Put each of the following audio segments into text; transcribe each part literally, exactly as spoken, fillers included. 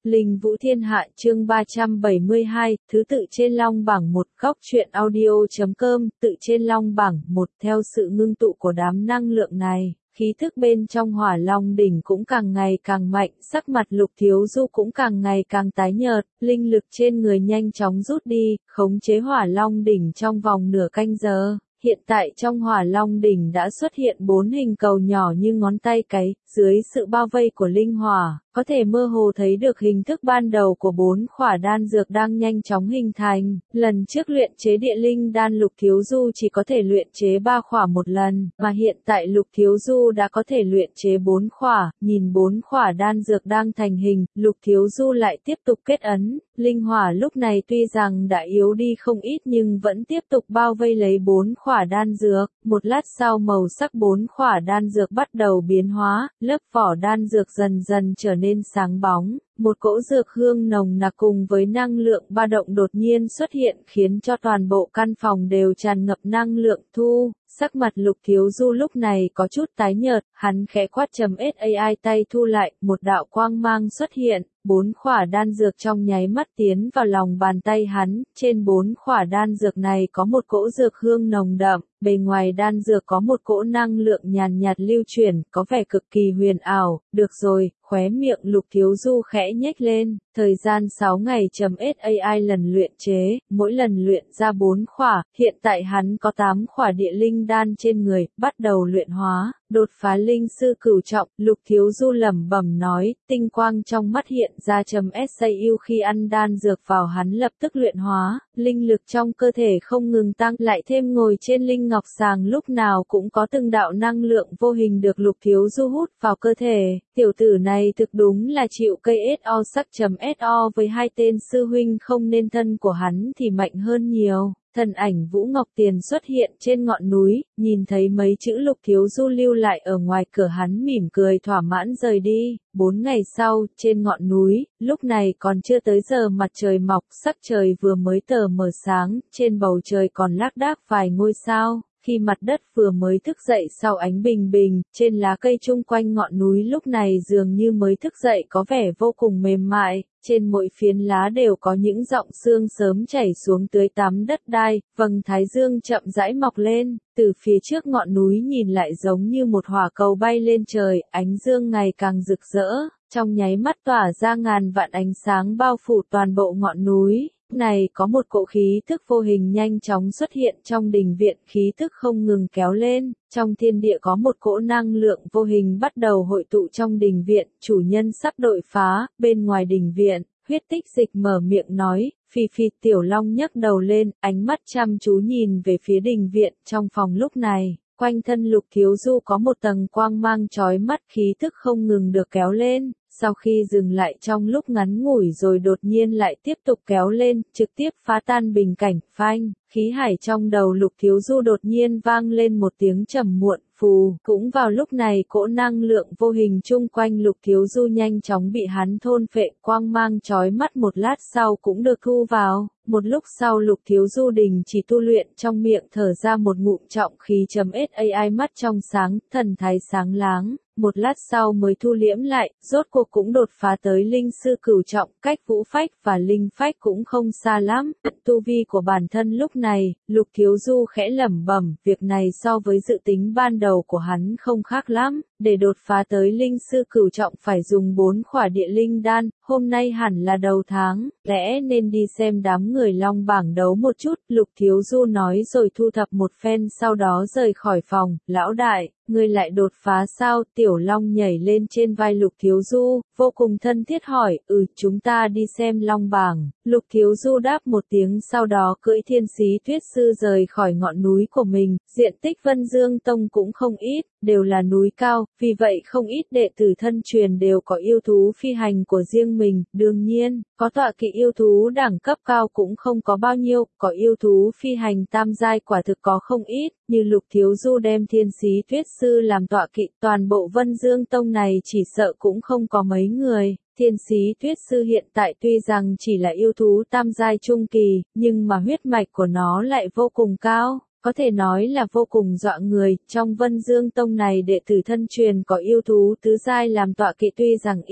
Linh Vũ Thiên Hạ chương ba trăm bảy mươi hai, thứ tự trên long bảng một góc truyện audio.com, tự trên long bảng một theo sự ngưng tụ của đám năng lượng này. Khí thức bên trong Hỏa Long đỉnh cũng càng ngày càng mạnh, sắc mặt Lục Thiếu Du cũng càng ngày càng tái nhợt, linh lực trên người nhanh chóng rút đi, khống chế Hỏa Long đỉnh trong vòng nửa canh giờ. Hiện tại trong Hỏa Long đỉnh đã xuất hiện bốn hình cầu nhỏ như ngón tay cái, dưới sự bao vây của linh hỏa, có thể mơ hồ thấy được hình thức ban đầu của bốn khỏa đan dược đang nhanh chóng hình thành. Lần trước luyện chế địa linh đan Lục Thiếu Du chỉ có thể luyện chế ba khỏa một lần, mà hiện tại Lục Thiếu Du đã có thể luyện chế bốn khỏa. Nhìn bốn khỏa đan dược đang thành hình, Lục Thiếu Du lại tiếp tục kết ấn. Linh hỏa lúc này tuy rằng đã yếu đi không ít nhưng vẫn tiếp tục bao vây lấy bốn khỏa đan dược. Một lát sau màu sắc bốn khỏa đan dược bắt đầu biến hóa, lớp vỏ đan dược dần dần trở nên sáng bóng. Một cỗ dược hương nồng nặc cùng với năng lượng ba động đột nhiên xuất hiện khiến cho toàn bộ căn phòng đều tràn ngập năng lượng thu. Sắc mặt Lục Thiếu Du lúc này có chút tái nhợt, hắn khẽ quát chấm sai tay thu lại, một đạo quang mang xuất hiện, bốn khỏa đan dược trong nháy mắt tiến vào lòng bàn tay hắn, trên bốn khỏa đan dược này có một cỗ dược hương nồng đậm, bề ngoài đan dược có một cỗ năng lượng nhàn nhạt lưu chuyển, có vẻ cực kỳ huyền ảo. Được rồi, khóe miệng Lục Thiếu Du khẽ nhếch lên, thời gian sáu ngày chấm sai lần luyện chế, mỗi lần luyện ra bốn khỏa, hiện tại hắn có tám khỏa địa linh đan trên người, bắt đầu luyện hóa, đột phá linh sư cửu trọng. Lục Thiếu Du lẩm bẩm nói, tinh quang trong mắt hiện ra chấm sau khi ăn đan dược vào hắn lập tức luyện hóa, linh lực trong cơ thể không ngừng tăng, lại thêm ngồi trên linh ngọc sàng lúc nào cũng có từng đạo năng lượng vô hình được Lục Thiếu Du hút vào cơ thể. Tiểu tử này thực đúng là chịu cây so sắc chấm so với hai tên sư huynh không nên thân của hắn thì mạnh hơn nhiều. Thân ảnh Vũ Ngọc Tiền xuất hiện trên ngọn núi, nhìn thấy mấy chữ Lục Thiếu Du lưu lại ở ngoài cửa hắn mỉm cười thỏa mãn rời đi. Bốn ngày sau, trên ngọn núi, lúc này còn chưa tới giờ mặt trời mọc, sắc trời vừa mới tờ mờ sáng, trên bầu trời còn lác đác vài ngôi sao. Khi mặt đất vừa mới thức dậy sau ánh bình bình, trên lá cây chung quanh ngọn núi lúc này dường như mới thức dậy có vẻ vô cùng mềm mại, trên mỗi phiến lá đều có những giọng sương sớm chảy xuống tưới tắm đất đai, vầng thái dương chậm rãi mọc lên, từ phía trước ngọn núi nhìn lại giống như một hỏa cầu bay lên trời, ánh dương ngày càng rực rỡ, trong nháy mắt tỏa ra ngàn vạn ánh sáng bao phủ toàn bộ ngọn núi. Này có một cỗ khí thức vô hình nhanh chóng xuất hiện trong đình viện, khí thức không ngừng kéo lên, trong thiên địa có một cỗ năng lượng vô hình bắt đầu hội tụ trong đình viện, chủ nhân sắp đột phá. Bên ngoài đình viện, Huyết Tích Dịch mở miệng nói, Phi Phi. Tiểu Long nhấc đầu lên, ánh mắt chăm chú nhìn về phía đình viện. Trong phòng lúc này, quanh thân Lục Thiếu Du có một tầng quang mang chói mắt, khí thức không ngừng được kéo lên. Sau khi dừng lại trong lúc ngắn ngủi rồi đột nhiên lại tiếp tục kéo lên, trực tiếp phá tan bình cảnh, phanh, khí hải trong đầu Lục Thiếu Du đột nhiên vang lên một tiếng trầm muộn, phù. Cũng vào lúc này cỗ năng lượng vô hình chung quanh Lục Thiếu Du nhanh chóng bị hắn thôn phệ, quang mang chói mắt một lát sau cũng được thu vào. Một lúc sau Lục Thiếu Du đình chỉ tu luyện, trong miệng thở ra một ngụm trọng khí chấm sai, mắt trong sáng, thần thái sáng láng. Một lát sau mới thu liễm lại, rốt cuộc cũng đột phá tới linh sư cửu trọng, cách vũ phách và linh phách cũng không xa lắm. Tu vi của bản thân lúc này, Lục Thiếu Du khẽ lẩm bẩm, việc này so với dự tính ban đầu của hắn không khác lắm. Để đột phá tới linh sư cửu trọng phải dùng bốn khỏa địa linh đan, hôm nay hẳn là đầu tháng, lẽ nên đi xem đám người long bảng đấu một chút, Lục Thiếu Du nói rồi thu thập một phen sau đó rời khỏi phòng. Lão đại, ngươi lại đột phá sao? Tiểu Long nhảy lên trên vai Lục Thiếu Du, vô cùng thân thiết hỏi, ừ, chúng ta đi xem long bảng. Lục Thiếu Du đáp một tiếng sau đó cưỡi Thiên Xí Tuyết Sư rời khỏi ngọn núi của mình. Diện tích Vân Dương Tông cũng không ít, đều là núi cao, vì vậy không ít đệ tử thân truyền đều có yêu thú phi hành của riêng mình. Đương nhiên, có tọa kỵ yêu thú đẳng cấp cao cũng không có bao nhiêu, có yêu thú phi hành tam giai quả thực có không ít, như Lục Thiếu Du đem Thiên Xí Tuyết Sư làm tọa kỵ, toàn bộ Vân Dương Tông này chỉ sợ cũng không có mấy người. Thiên Xí Tuyết Sư hiện tại tuy rằng chỉ là yêu thú tam giai trung kỳ, nhưng mà huyết mạch của nó lại vô cùng cao, có thể nói là vô cùng dọa người. Trong Vân Dương Tông này đệ tử thân truyền có yêu thú tứ giai làm tọa kỵ tuy rằng ít,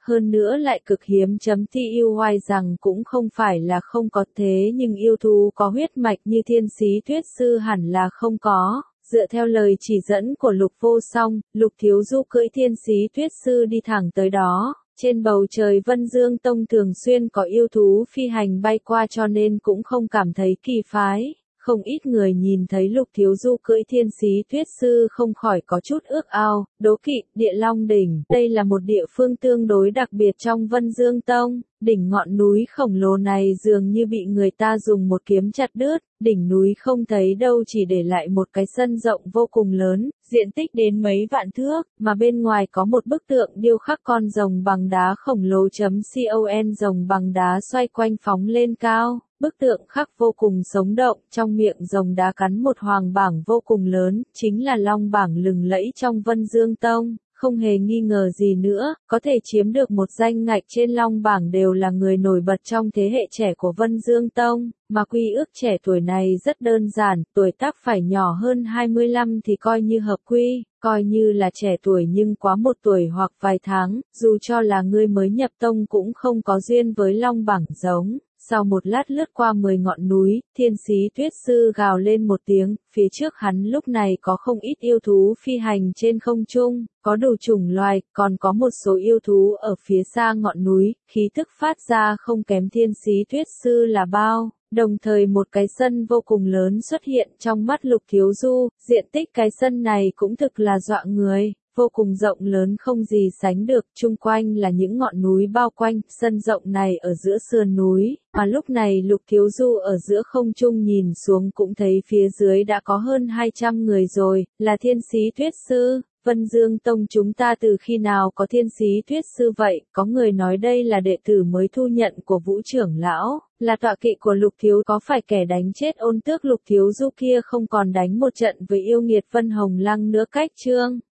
hơn nữa lại cực hiếm. Tuy rằng cũng không phải là không có, thế nhưng yêu thú có huyết mạch như Thiên Sĩ Tuyết Sư hẳn là không có. Dựa theo lời chỉ dẫn của Lục Vô Song, Lục Thiếu Du cưỡi Thiên Sĩ Tuyết Sư đi thẳng tới đó. Trên bầu trời Vân Dương Tông thường xuyên có yêu thú phi hành bay qua cho nên cũng không cảm thấy kỳ phái. Không ít người nhìn thấy Lục Thiếu Du cưỡi Thiên Sĩ Tuyết Sư không khỏi có chút ước ao, đố kỵ. Địa Long Đỉnh, đây là một địa phương tương đối đặc biệt trong Vân Dương Tông. Đỉnh ngọn núi khổng lồ này dường như bị người ta dùng một kiếm chặt đứt, đỉnh núi không thấy đâu, chỉ để lại một cái sân rộng vô cùng lớn, diện tích đến mấy vạn thước, mà bên ngoài có một bức tượng điêu khắc con rồng bằng đá khổng lồ. Con rồng bằng đá xoay quanh phóng lên cao, bức tượng khắc vô cùng sống động, trong miệng rồng đá cắn một hoàng bảng vô cùng lớn, chính là long bảng lừng lẫy trong Vân Dương Tông. Không hề nghi ngờ gì nữa, có thể chiếm được một danh ngạch trên long bảng đều là người nổi bật trong thế hệ trẻ của Vân Dương Tông, mà quy ước trẻ tuổi này rất đơn giản, tuổi tác phải nhỏ hơn hai mươi lăm thì coi như hợp quy, coi như là trẻ tuổi nhưng quá một tuổi hoặc vài tháng, dù cho là người mới nhập tông cũng không có duyên với long bảng giống. Sau một lát lướt qua mười ngọn núi, Thiên Sĩ Tuyết Sư gào lên một tiếng, phía trước hắn lúc này có không ít yêu thú phi hành trên không trung, có đủ chủng loài, còn có một số yêu thú ở phía xa ngọn núi, khí thức phát ra không kém Thiên Sĩ Tuyết Sư là bao. Đồng thời một cái sân vô cùng lớn xuất hiện trong mắt Lục Thiếu Du, diện tích cái sân này cũng thực là dọa người. Vô cùng rộng lớn không gì sánh được, chung quanh là những ngọn núi bao quanh, sân rộng này ở giữa sườn núi, mà lúc này Lục Thiếu Du ở giữa không trung nhìn xuống cũng thấy phía dưới đã có hơn hai trăm người rồi, là Thiên Sĩ Tuyết Sư. Vân Dương Tông chúng ta từ khi nào có Thiên Sĩ Tuyết Sư vậy? Có người nói đây là đệ tử mới thu nhận của Vũ trưởng lão, là tọa kỵ của Lục Thiếu. Có phải kẻ đánh chết Ôn Tước Lục Thiếu Du kia không còn đánh một trận với yêu nghiệt Vân Hồng Lăng nữa cách chương